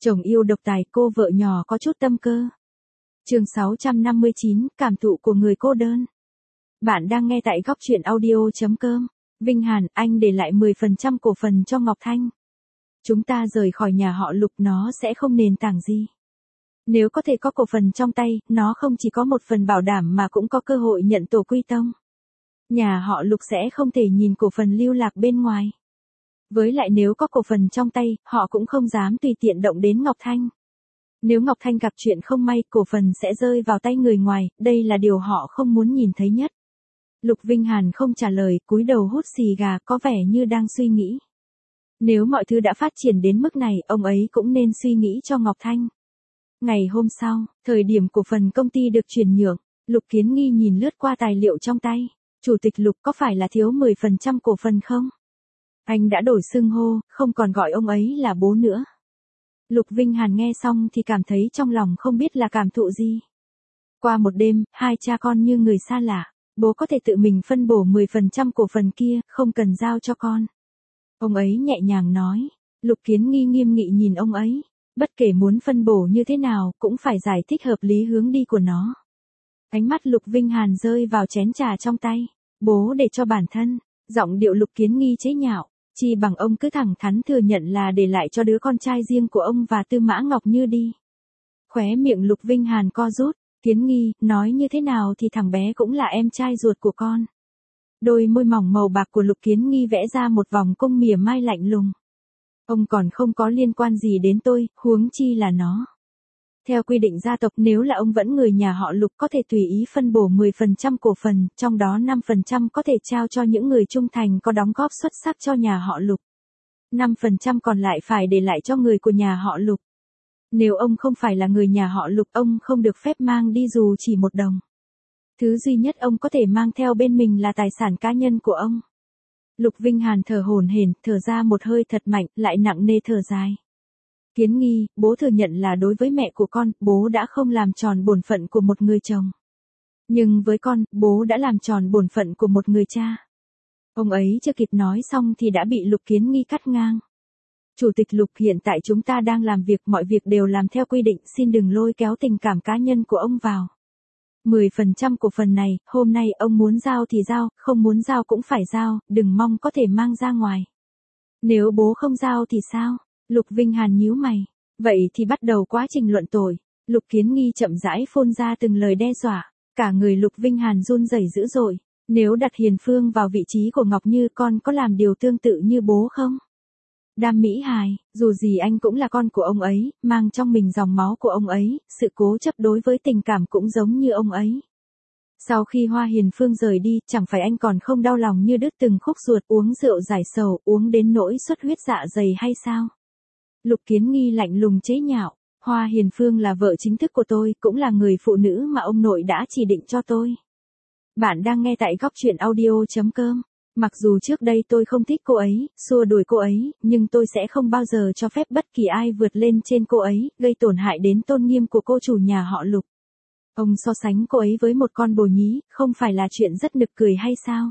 Chồng yêu độc tài, cô vợ nhỏ có chút tâm cơ. Chương 659, cảm thụ của người cô đơn. Bạn đang nghe tại góc truyện audio.com. Vinh Hàn, anh để lại 10% cổ phần cho Ngọc Thanh. Chúng ta rời khỏi nhà họ Lục nó sẽ không nền tảng gì. Nếu có thể có cổ phần trong tay, nó không chỉ có một phần bảo đảm mà cũng có cơ hội nhận tổ quy tông. Nhà họ Lục sẽ không thể nhìn cổ phần lưu lạc bên ngoài. Với lại nếu có cổ phần trong tay, họ cũng không dám tùy tiện động đến Ngọc Thanh. Nếu Ngọc Thanh gặp chuyện không may, cổ phần sẽ rơi vào tay người ngoài, đây là điều họ không muốn nhìn thấy nhất. Lục Vinh Hàn không trả lời, cúi đầu hút xì gà, có vẻ như đang suy nghĩ. Nếu mọi thứ đã phát triển đến mức này, ông ấy cũng nên suy nghĩ cho Ngọc Thanh. Ngày hôm sau, thời điểm cổ phần công ty được chuyển nhượng, Lục Kiến Nghi nhìn lướt qua tài liệu trong tay. Chủ tịch Lục có phải là thiếu 10% cổ phần không? Anh đã đổi xưng hô, không còn gọi ông ấy là bố nữa. Lục Vinh Hàn nghe xong thì cảm thấy trong lòng không biết là cảm thụ gì. Qua một đêm, hai cha con như người xa lạ, bố có thể tự mình phân bổ 10% cổ phần kia, không cần giao cho con. Ông ấy nhẹ nhàng nói. Lục Kiến Nghi nghiêm nghị nhìn ông ấy. Bất kể muốn phân bổ như thế nào, cũng phải giải thích hợp lý hướng đi của nó. Ánh mắt Lục Vinh Hàn rơi vào chén trà trong tay. Bố để cho bản thân. Giọng điệu Lục Kiến Nghi chế nhạo. Chi bằng ông cứ thẳng thắn thừa nhận là để lại cho đứa con trai riêng của ông và Tư Mã Ngọc Như đi. Khóe miệng Lục Vinh Hàn co rút. Kiến Nghi, nói như thế nào thì thằng bé cũng là em trai ruột của con. Đôi môi mỏng màu bạc của Lục Kiến Nghi vẽ ra một vòng cung mỉa mai lạnh lùng. Ông còn không có liên quan gì đến tôi, huống chi là nó. Theo quy định gia tộc, nếu là ông vẫn người nhà họ Lục có thể tùy ý phân bổ 10% cổ phần, trong đó 5% có thể trao cho những người trung thành có đóng góp xuất sắc cho nhà họ Lục. 5% còn lại phải để lại cho người của nhà họ Lục. Nếu ông không phải là người nhà họ Lục, ông không được phép mang đi dù chỉ một đồng. Thứ duy nhất ông có thể mang theo bên mình là tài sản cá nhân của ông. Lục Vinh Hàn thở hổn hển, thở ra một hơi thật mạnh, lại nặng nề thở dài. Kiến Nghi, bố thừa nhận là đối với mẹ của con, bố đã không làm tròn bổn phận của một người chồng. Nhưng với con, bố đã làm tròn bổn phận của một người cha. Ông ấy chưa kịp nói xong thì đã bị Lục Kiến Nghi cắt ngang. Chủ tịch Lục, hiện tại chúng ta đang làm việc, mọi việc đều làm theo quy định, xin đừng lôi kéo tình cảm cá nhân của ông vào. 10% cổ phần này, hôm nay ông muốn giao thì giao, không muốn giao cũng phải giao, đừng mong có thể mang ra ngoài. Nếu bố không giao thì sao? Lục Vinh Hàn nhíu mày. Vậy thì bắt đầu quá trình luận tội. Lục Kiến Nghi chậm rãi phun ra từng lời đe dọa. Cả người Lục Vinh Hàn run rẩy dữ dội. Nếu đặt Hiền Phương vào vị trí của Ngọc Như, con có làm điều tương tự như bố không? Đam Mỹ Hài, dù gì anh cũng là con của ông ấy, mang trong mình dòng máu của ông ấy, sự cố chấp đối với tình cảm cũng giống như ông ấy. Sau khi Hoa Hiền Phương rời đi, chẳng phải anh còn không đau lòng như đứt từng khúc ruột, uống rượu giải sầu, uống đến nỗi xuất huyết dạ dày hay sao? Lục Kiến Nghi lạnh lùng chế nhạo. Hoa Hiền Phương là vợ chính thức của tôi, cũng là người phụ nữ mà ông nội đã chỉ định cho tôi. Bạn đang nghe tại góc truyện audio.com. Mặc dù trước đây tôi không thích cô ấy, xua đuổi cô ấy, nhưng tôi sẽ không bao giờ cho phép bất kỳ ai vượt lên trên cô ấy, gây tổn hại đến tôn nghiêm của cô chủ nhà họ Lục. Ông so sánh cô ấy với một con bồ nhí, không phải là chuyện rất nực cười hay sao?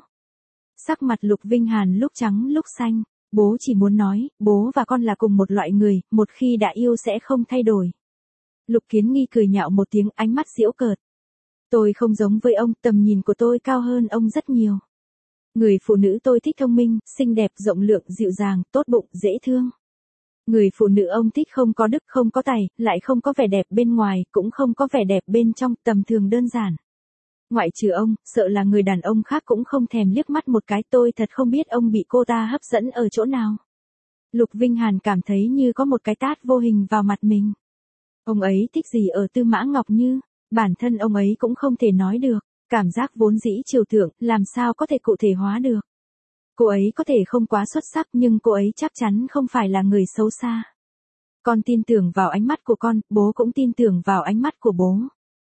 Sắc mặt Lục Vinh Hàn lúc trắng lúc xanh. Bố chỉ muốn nói, bố và con là cùng một loại người, một khi đã yêu sẽ không thay đổi. Lục Kiến Nghi cười nhạo một tiếng, ánh mắt giễu cợt. Tôi không giống với ông, tầm nhìn của tôi cao hơn ông rất nhiều. Người phụ nữ tôi thích thông minh, xinh đẹp, rộng lượng, dịu dàng, tốt bụng, dễ thương. Người phụ nữ ông thích không có đức, không có tài, lại không có vẻ đẹp bên ngoài, cũng không có vẻ đẹp bên trong, tầm thường đơn giản. Ngoại trừ ông, sợ là người đàn ông khác cũng không thèm liếc mắt một cái, tôi thật không biết ông bị cô ta hấp dẫn ở chỗ nào. Lục Vinh Hàn cảm thấy như có một cái tát vô hình vào mặt mình. Ông ấy thích gì ở Tư Mã Ngọc Như, bản thân ông ấy cũng không thể nói được, cảm giác vốn dĩ trừu tượng, làm sao có thể cụ thể hóa được. Cô ấy có thể không quá xuất sắc nhưng cô ấy chắc chắn không phải là người xấu xa. Con tin tưởng vào ánh mắt của con, bố cũng tin tưởng vào ánh mắt của bố.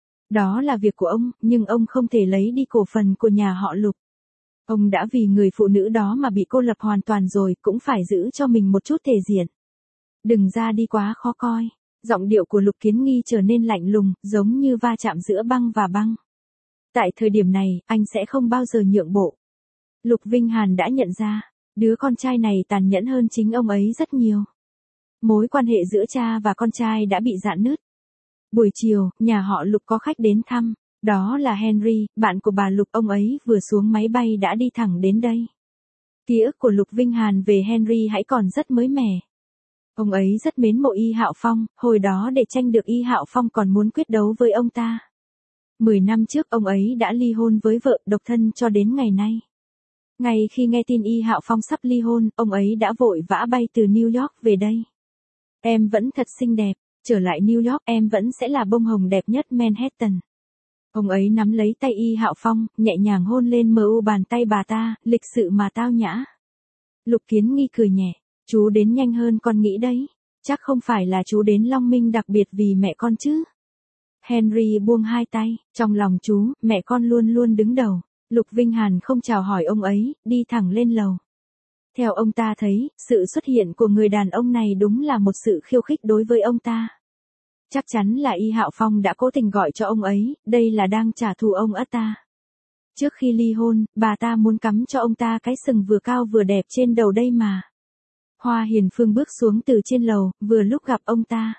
Đó là việc của ông, nhưng ông không thể lấy đi cổ phần của nhà họ Lục. Ông đã vì người phụ nữ đó mà bị cô lập hoàn toàn rồi, cũng phải giữ cho mình một chút thể diện. Đừng ra đi quá khó coi. Giọng điệu của Lục Kiến Nghi trở nên lạnh lùng, giống như va chạm giữa băng và băng. Tại thời điểm này, anh sẽ không bao giờ nhượng bộ. Lục Vinh Hàn đã nhận ra, đứa con trai này tàn nhẫn hơn chính ông ấy rất nhiều. Mối quan hệ giữa cha và con trai đã bị rạn nứt. Buổi chiều, nhà họ Lục có khách đến thăm, đó là Henry, bạn của bà Lục. Ông ấy vừa xuống máy bay đã đi thẳng đến đây. Ký ức của Lục Vinh Hàn về Henry hãy còn rất mới mẻ. Ông ấy rất mến mộ Y Hạo Phong, hồi đó để tranh được Y Hạo Phong còn muốn quyết đấu với ông ta. 10 năm trước ông ấy đã ly hôn với vợ, độc thân cho đến ngày nay. Ngay khi nghe tin Y Hạo Phong sắp ly hôn, ông ấy đã vội vã bay từ New York về đây. Em vẫn thật xinh đẹp, trở lại New York em vẫn sẽ là bông hồng đẹp nhất Manhattan. Ông ấy nắm lấy tay Y Hạo Phong, nhẹ nhàng hôn lên bàn tay bà ta, lịch sự mà tao nhã. Lục Kiến Nghi cười nhẹ, chú đến nhanh hơn con nghĩ đấy, chắc không phải là chú đến Long Minh đặc biệt vì mẹ con chứ. Henry buông hai tay, trong lòng chú, mẹ con luôn luôn đứng đầu. Lục Vinh Hàn không chào hỏi ông ấy, đi thẳng lên lầu. Theo ông ta thấy, sự xuất hiện của người đàn ông này đúng là một sự khiêu khích đối với ông ta. Chắc chắn là Y Hạo Phong đã cố tình gọi cho ông ấy, đây là đang trả thù ông ta. Trước khi ly hôn, bà ta muốn cắm cho ông ta cái sừng vừa cao vừa đẹp trên đầu đây mà. Hoa Hiền Phương bước xuống từ trên lầu, vừa lúc gặp ông ta.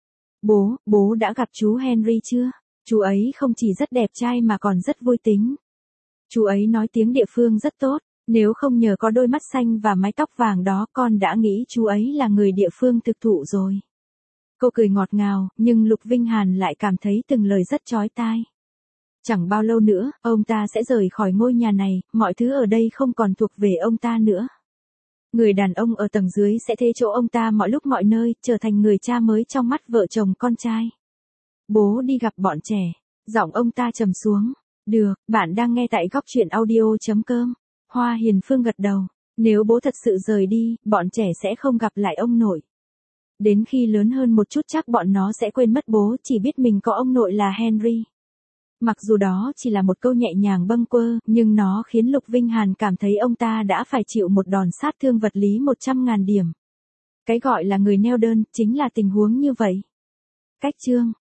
Bố đã gặp chú Henry chưa? Chú ấy không chỉ rất đẹp trai mà còn rất vui tính. Chú ấy nói tiếng địa phương rất tốt, nếu không nhờ có đôi mắt xanh và mái tóc vàng đó con đã nghĩ chú ấy là người địa phương thực thụ rồi. Cô cười ngọt ngào, nhưng Lục Vinh Hàn lại cảm thấy từng lời rất chói tai. Chẳng bao lâu nữa, ông ta sẽ rời khỏi ngôi nhà này, mọi thứ ở đây không còn thuộc về ông ta nữa. Người đàn ông ở tầng dưới sẽ thế chỗ ông ta mọi lúc mọi nơi, trở thành người cha mới trong mắt vợ chồng con trai. Bố đi gặp bọn trẻ. Giọng ông ta trầm xuống. Được, bạn đang nghe tại góc truyện audio.com. Hoa Hiền Phương gật đầu. Nếu bố thật sự rời đi, bọn trẻ sẽ không gặp lại ông nội. Đến khi lớn hơn một chút chắc bọn nó sẽ quên mất bố, chỉ biết mình có ông nội là Henry. Mặc dù đó chỉ là một câu nhẹ nhàng bâng quơ, nhưng nó khiến Lục Vinh Hàn cảm thấy ông ta đã phải chịu một đòn sát thương vật lý 100.000 điểm. Cái gọi là người neo đơn, chính là tình huống như vậy. Cách chương